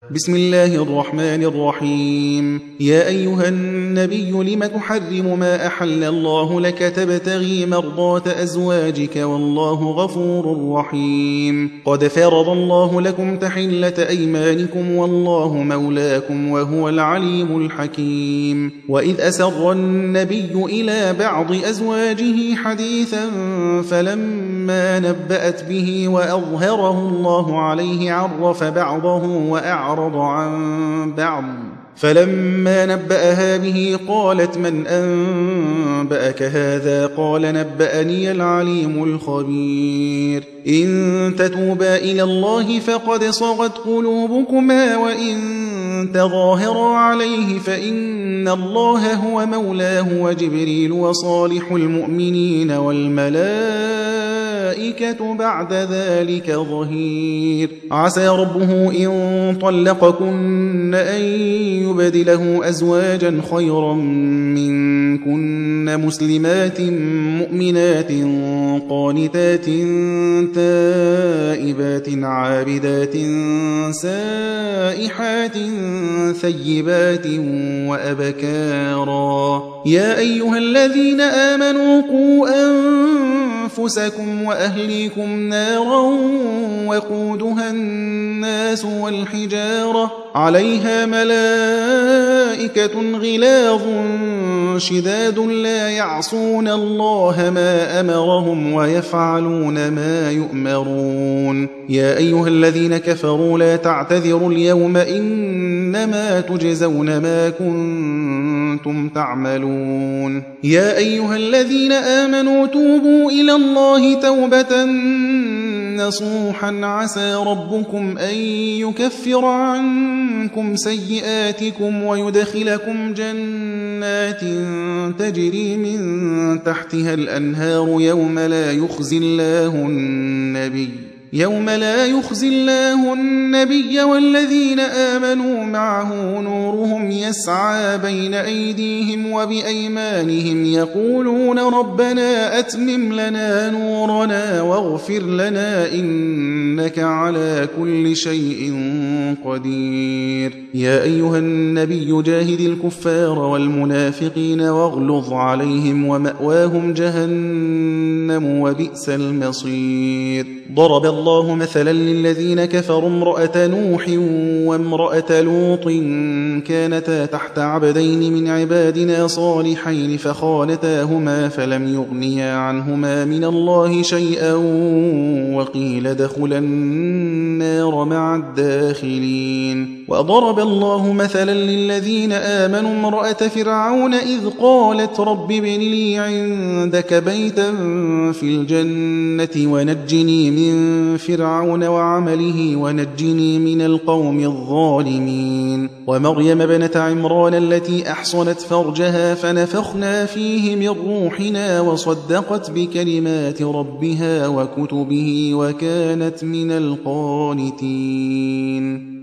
بسم الله الرحمن الرحيم. يا أيها النبي لم تحرم ما أحل الله لك تبتغي مرضات أزواجك والله غفور رحيم. قد فرض الله لكم تحلة أيمانكم والله مولاكم وهو العليم الحكيم. وإذ أسر النبي إلى بعض أزواجه حديثا فلما نبأت به وأظهره الله عليه عرف بعضه وأعرض عن بعض فلما نبأها به قالت من أنبأك هذا قال نبأني العليم الخبير. إن تتوبا إلى الله فقد صغت قلوبكما وإن تظاهرا عليه فإن الله هو مولاه وجبريل وصالح المؤمنين والملائكة بعد ذلك ظهير. عسى ربه إن طلقكن أن يبدله أزواجا خيرا منكن مسلمات مؤمنات قانتات تائبات عابدات سائحات ثيبات وأبكارا. يا أيها الذين آمنوا قوا أنفسكم وأهليكم نارا وقودها الناس والحجارة عليها ملائكة غلاظ شداد لا يعصون الله ما أمرهم ويفعلون ما يؤمرون. يا أيها الذين كفروا لا تعتذروا اليوم إنما تجزون ما كنتم تعملون. يا أيها الذين آمنوا توبوا إلى الله توبة نصوحا عسى ربكم أن يكفر عنكم سيئاتكم ويدخلكم جنات تجري من تحتها الأنهار يوم لا يخزي الله النبي والذين آمنوا معه نورهم يسعى بين أيديهم وبأيمانهم يقولون ربنا أتمم لنا نورنا واغفر لنا إنك على كل شيء قدير. يا أيها النبي جاهد الكفار والمنافقين واغلظ عليهم ومأواهم جهنم وبئس المصير. ضرب الله مثلا للذين كفروا امرأة نوح وامرأة لوط كانتا تحت عبدين من عبادنا صالحين فخانتاهما فلم يغنيا عنهما من الله شيئا وقيل ادخلا النار مع الداخلين. وضرب الله مثلا للذين آمنوا امرأة فرعون إذ قالت رب ابن لي عندك بيتا في الجنة ونجني من فرعون وعمله ونجني من القوم الظالمين. ومريم ابنة عمران التي أحصنت فرجها فنفخنا فيه من روحنا وصدقت بكلمات ربها وكتبه وكانت من القانتين.